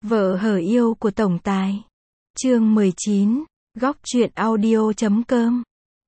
Vợ hở yêu của tổng tài. Chương 19, góc truyện audio.com.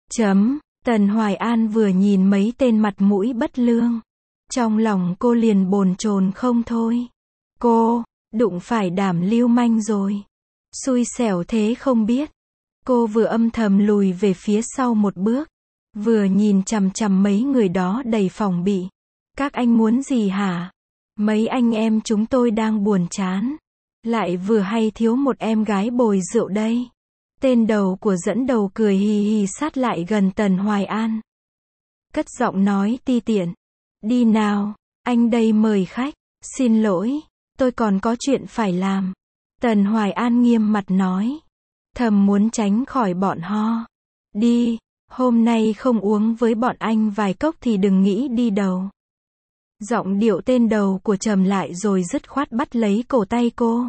Tần Hoài An vừa nhìn mấy tên mặt mũi bất lương. Trong lòng cô liền bồn chồn không thôi. Cô, đụng phải đám lưu manh rồi. Xui xẻo thế không biết. Cô vừa âm thầm lùi về phía sau một bước. Vừa nhìn chằm chằm mấy người đó đầy phòng bị. Các anh muốn gì hả? Mấy anh em chúng tôi đang buồn chán. Lại vừa hay thiếu một em gái bồi rượu đây. Tên đầu của dẫn đầu cười hì hì sát lại gần Tần Hoài An. Cất giọng nói ti tiện. Đi nào, anh đây mời khách. Xin lỗi, tôi còn có chuyện phải làm. Tần Hoài An nghiêm mặt nói. Thầm muốn tránh khỏi bọn ho. Đi, hôm nay không uống với bọn anh vài cốc thì đừng nghĩ đi đâu. Giọng điệu tên đầu của trầm lại rồi dứt khoát bắt lấy cổ tay cô.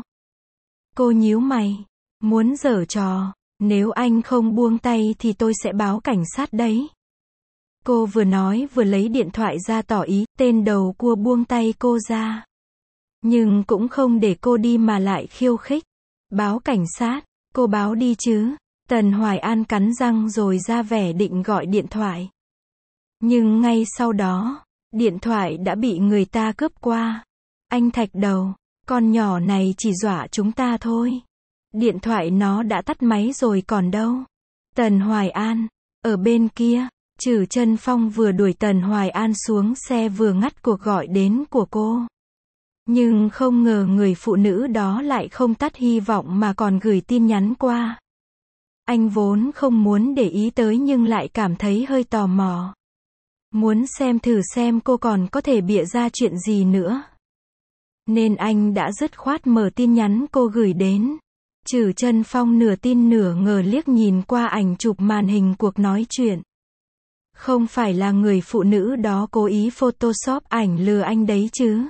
Cô nhíu mày. Muốn giở trò. Nếu anh không buông tay thì tôi sẽ báo cảnh sát đấy. Cô vừa nói vừa lấy điện thoại ra tỏ ý. Tên đầu cua buông tay cô ra. Nhưng cũng không để cô đi mà lại khiêu khích. Báo cảnh sát. Cô báo đi chứ. Tần Hoài An cắn răng rồi ra vẻ định gọi điện thoại. Nhưng ngay sau đó, điện thoại đã bị người ta cướp qua. Anh Thạch Đầu, con nhỏ này chỉ dọa chúng ta thôi. Điện thoại nó đã tắt máy rồi còn đâu. Tần Hoài An, ở bên kia, Trử Chân Phong vừa đuổi Tần Hoài An xuống xe vừa ngắt cuộc gọi đến của cô. Nhưng không ngờ người phụ nữ đó lại không tắt hy vọng mà còn gửi tin nhắn qua. Anh vốn không muốn để ý tới nhưng lại cảm thấy hơi tò mò. Muốn xem thử xem cô còn có thể bịa ra chuyện gì nữa. Nên anh đã dứt khoát mở tin nhắn cô gửi đến. Trử Chân Phong nửa tin nửa ngờ liếc nhìn qua ảnh chụp màn hình cuộc nói chuyện. Không phải là người phụ nữ đó cố ý photoshop ảnh lừa anh đấy chứ?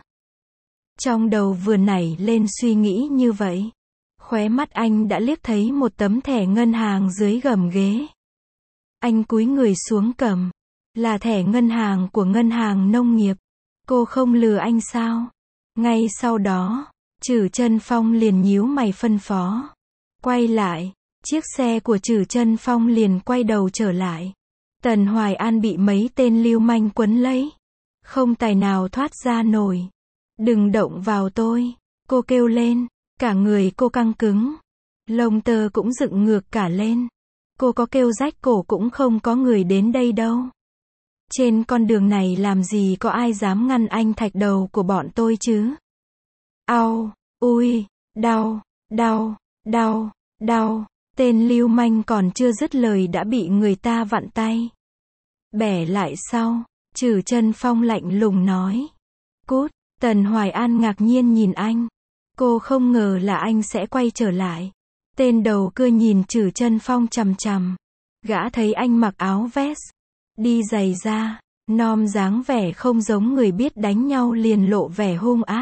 Trong đầu vừa nảy lên suy nghĩ như vậy. Khóe mắt anh đã liếc thấy một tấm thẻ ngân hàng dưới gầm ghế. Anh cúi người xuống cầm. Là thẻ ngân hàng của ngân hàng nông nghiệp. Cô không lừa anh sao? Ngay sau đó, Trử Chân Phong liền nhíu mày phân phó. Quay lại. Chiếc xe của Trử Chân Phong liền quay đầu trở lại. Tần Hoài An bị mấy tên lưu manh quấn lấy. Không tài nào thoát ra nổi. Đừng động vào tôi. Cô kêu lên. Cả người cô căng cứng. Lông tơ cũng dựng ngược cả lên. Cô có kêu rách cổ cũng không có người đến đây đâu. Trên con đường này làm gì có ai dám ngăn anh Thạch Đầu của bọn tôi chứ? Au, ui, đau, đau, đau, đau. Tên lưu manh còn chưa dứt lời đã bị người ta vặn tay. Bẻ lại sau, Trử Chân Phong lạnh lùng nói. Cút. Tần Hoài An ngạc nhiên nhìn anh. Cô không ngờ là anh sẽ quay trở lại. Tên đầu cưa nhìn Trử Chân Phong chằm chằm. Gã thấy anh mặc áo vest, đi giày da, nom dáng vẻ không giống người biết đánh nhau liền lộ vẻ hung ác.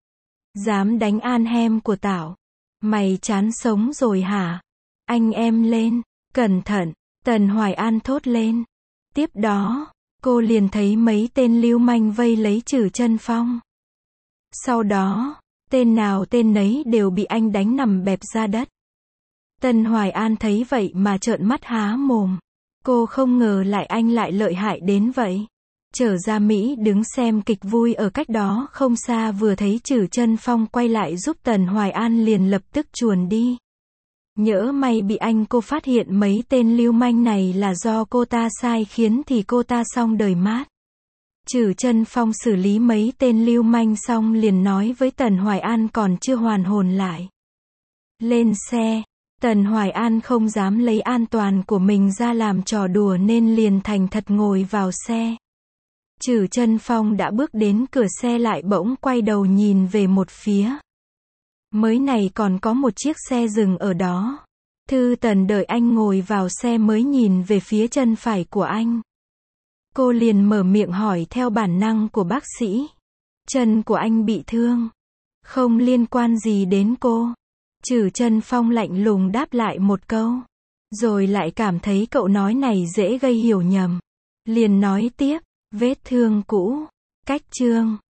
Dám đánh An Hem của tảo. Mày chán sống rồi hả? Anh em lên, cẩn thận, Tần Hoài An thốt lên. Tiếp đó, cô liền thấy mấy tên lưu manh vây lấy Trử Chân Phong. Sau đó, tên nào tên nấy đều bị anh đánh nằm bẹp ra đất. Tần Hoài An thấy vậy mà trợn mắt há mồm. Cô không ngờ anh lại lợi hại đến vậy. Trở ra Mỹ đứng xem kịch vui ở cách đó không xa vừa thấy Trử Chân Phong quay lại giúp Tần Hoài An liền lập tức chuồn đi. Nhỡ may bị cô phát hiện mấy tên lưu manh này là do cô ta sai khiến thì cô ta xong đời mát. Trử Chân Phong xử lý mấy tên lưu manh xong liền nói với Tần Hoài An còn chưa hoàn hồn lại. Lên xe. Tần Hoài An không dám lấy an toàn của mình ra làm trò đùa nên liền thành thật ngồi vào xe. Trử Chân Phong đã bước đến cửa xe lại bỗng quay đầu nhìn về một phía. Mới này còn có một chiếc xe dừng ở đó. Thư Tần đợi anh ngồi vào xe mới nhìn về phía chân phải của anh. Cô liền mở miệng hỏi theo bản năng của bác sĩ. Chân của anh bị thương. Không liên quan gì đến cô. Trử Chân Phong lạnh lùng đáp lại một câu. Rồi lại cảm thấy cậu nói này dễ gây hiểu nhầm. Liền nói tiếp. Vết thương cũ. Cách chương.